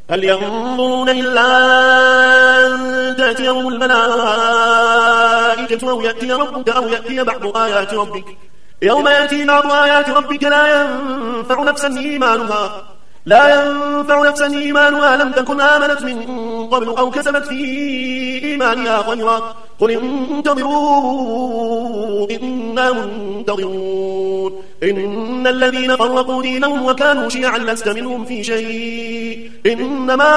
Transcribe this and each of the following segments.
هل ينظرون إلا أن تأتيهم الملائكة أو يأتي ربك أو يأتي بعض آيات ربك يوم يأتي بعض آيات ربك لا ينفع نفسا إيمانها لم تكن آمنت من قبل أو كسبت في إيمانها خيرا قل انتظروا إنا منتظرون إن الذين فرقوا دينهم وكانوا شيعا لست منهم في شيء إنما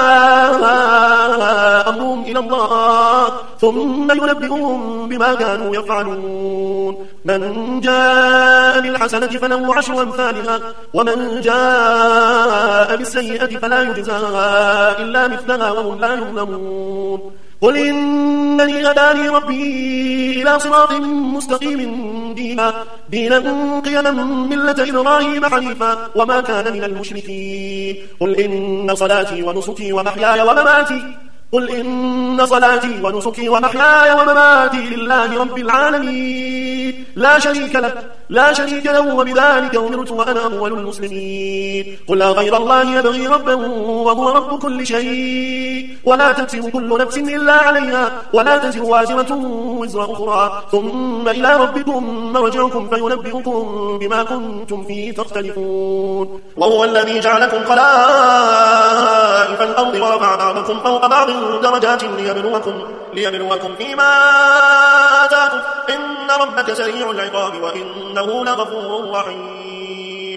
أمرهم إلى الله ثم ينبئهم بما كانوا يفعلون من جاء بالحسنة فله 10 أمثالها ومن جاء بالسيئة فلا يجزى إلا مثلها وهم لا يظلمون قل إنني هداني ربي إلى صراط مستقيم دينا قيما ملة إبراهيم حنيفا وما كان من المشركين قل إن صلاتي ونسكي ومحياي ومماتي لله رب العالمين لا شريك له وبذلك أمرت وأنا أول المسلمين قل لا غير الله يبغي ربا وهو رب كل شيء ولا تكسب كل نفس إلا عليها ولا تزر وازرة وزر أخرى ثم إلى ربكم مرجعكم فينبئكم بما كنتم فيه تختلفون وهو الذي جعلكم خلائف الأرض ورفع بعضكم فوق بعض درجات ليبلوكم فيما آتاكم إن ربك سريع العقاب وإنه لغفور رحيم